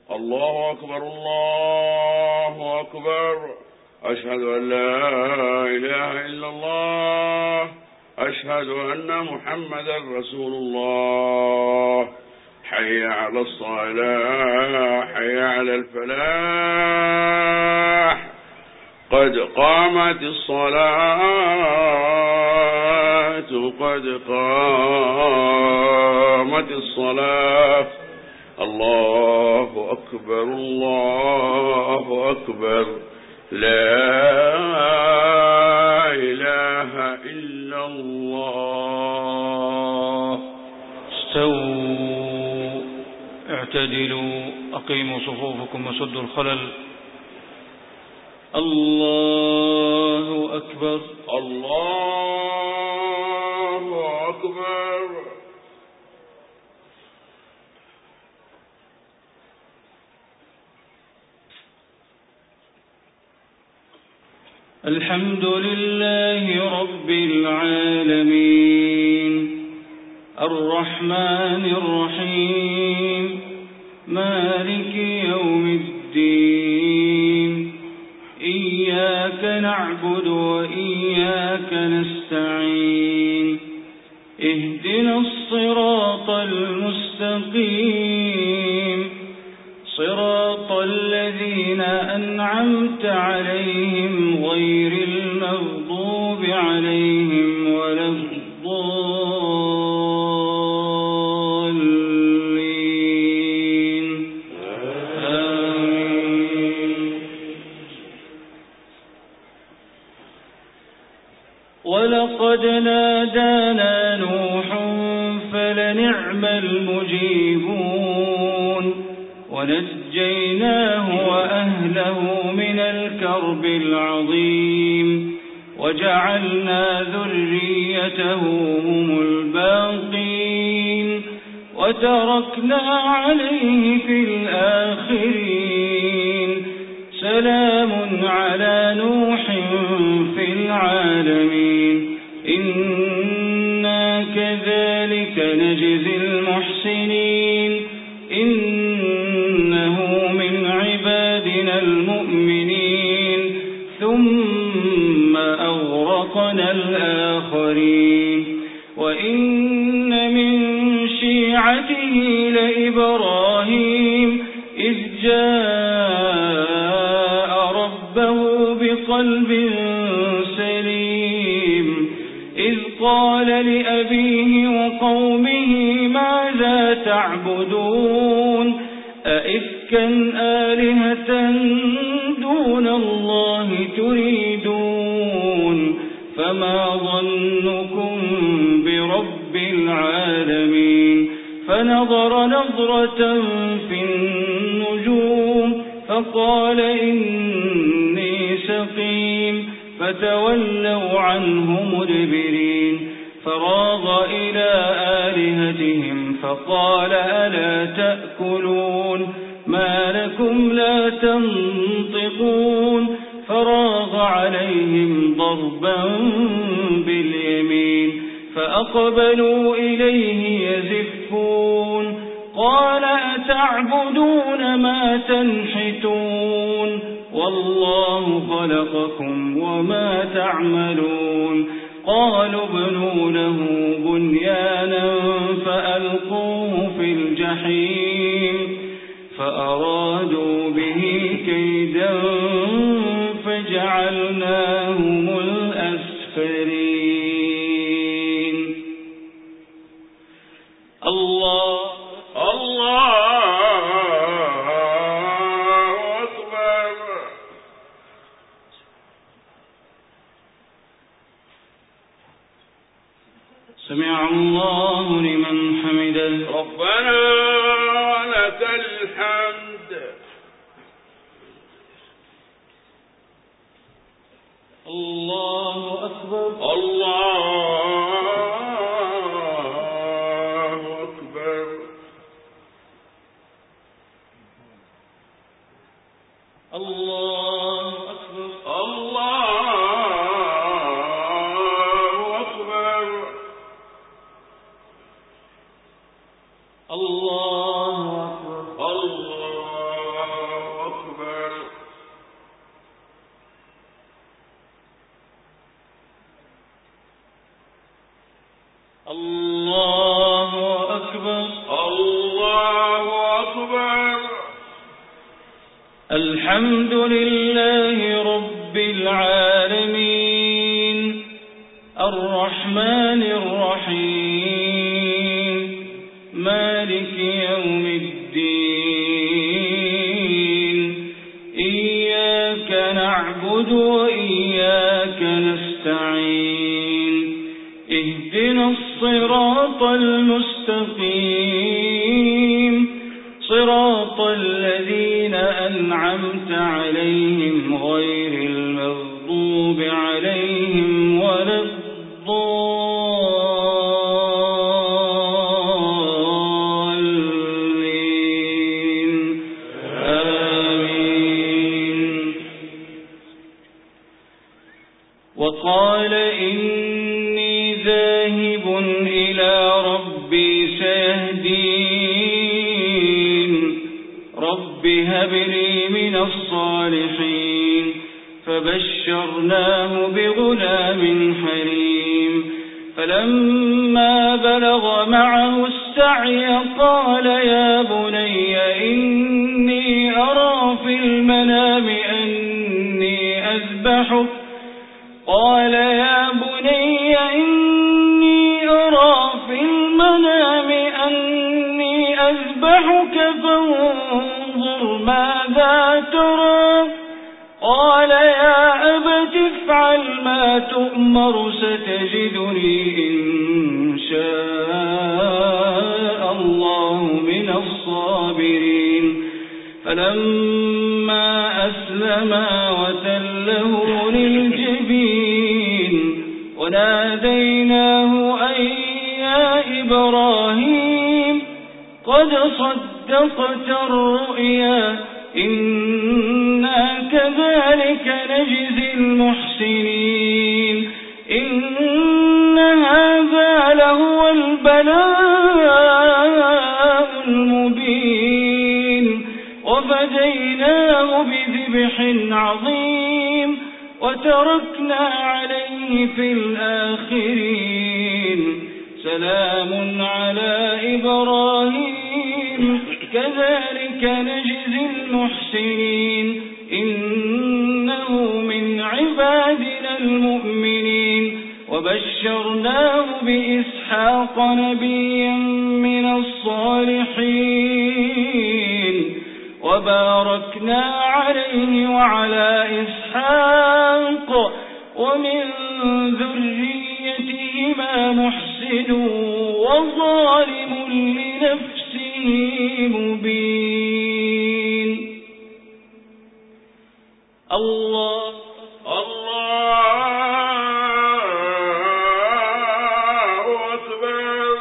الله أكبر الله أكبر. أشهد أن لا إله إلا الله. أشهد أن محمدا رسول الله. حي على الصلاة حي على الفلاح. قد قامت الصلاة قد قامت الصلاة. الله أكبر الله أكبر. لا إله إلا الله. استووا اعتدلوا أقيموا صفوفكم وسدوا الخلل. الله أكبر الله أكبر. الحمد لله رب العالمين الرحمن الرحيم مالك يوم الدين. إياك نعبد وإياك نستعين. اهدنا الصراط المستقيم صراط الذين أنعمت عليهم غير المغضوب عليهم ولا الضالين. آمين. ولقد نادانا نوح فلنعم المجيبون ونجيناه وأهله من الكرب العظيم وجعلنا ذريته هم الباقين وتركنا عليه في الآخرين. سلام على نوح في العالمين إنا كذلك نجزي المحسنين. إنه من عبادنا المؤمنين ثم أغرقنا الآخرين. وإن من شيعته لإبراهيم إذ جاء ربه بقلب سليم إذ قال لأبيه وقومه ماذا تعبدون أئفكا آلهة دون الله تريدون فما ظنكم برب العالمين. فنظر نظرة في النجوم فقال إني سقيم فتولوا عنه مدبرين. فراغ إلى آلهتهم فقال ألا تأكلون ما لكم لا تنطقون. فراغ عليهم ضربا باليمين فأقبلوا إليه يزفون. قال أتعبدون ما تنحتون والله خلقكم وما تعملون. قالوا ابنوا له بنيانا فألقوه في الجحيم فأرادوا به كيدا فجعلناهم الأسفلين. الله أكبر. سمع الله لمن حمده. ربنا لك الحمد. الله أكبر. الله أكبر. الله أكبر. الله أكبر. الله أكبر. الله الحمد لله رب العالمين الرحمن الرحيم مالك يوم الدين إياك نعبد وإياك نستعين اهدنا الصراط المستقيم صراط الذين أنعمت عليهم غير المغضوب عليهم ولا الضالين آمين. وقال إني ذاهب إلى ربي سيهدين رب هب لي من الصالحين فبشرناه بغلام حليم فلما بلغ معه السعي قال يا بني إني أرى في المنام أني أذبحك قال يا بني إني أرى في المنام أني أذبحك فانظر ماذا ترى قال يا أبت افعل ما تؤمر ستجدني إن شاء الله من الصابرين فلما أسلما وتله للجبين وناديناه أن يا إبراهيم قد صدقت الرؤيا إنا كذلك نجزي المحسنين إن هذا لهو البلاء المبين وفديناه بذبح عظيم وتركنا عليه في الآخرين سلام على إبراهيم كذلك نجزي المحسنين إنه من عبادنا المؤمنين وبشرناه بإسحاق نبيا من الصالحين وباركنا عليه وعلى إسحاق ومن ذريتهما محسن وظالم لنفسه مبين الله أكبر.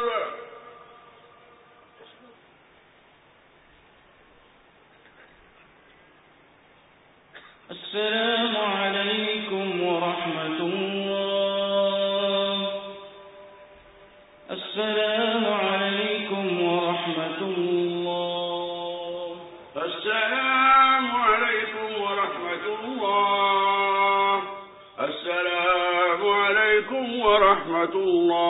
السلام عليكم ورحمة الله. السلام عليكم ورحمة الله. السلام عليكم ورحمة الله. السلام عليكم ورحمة الله.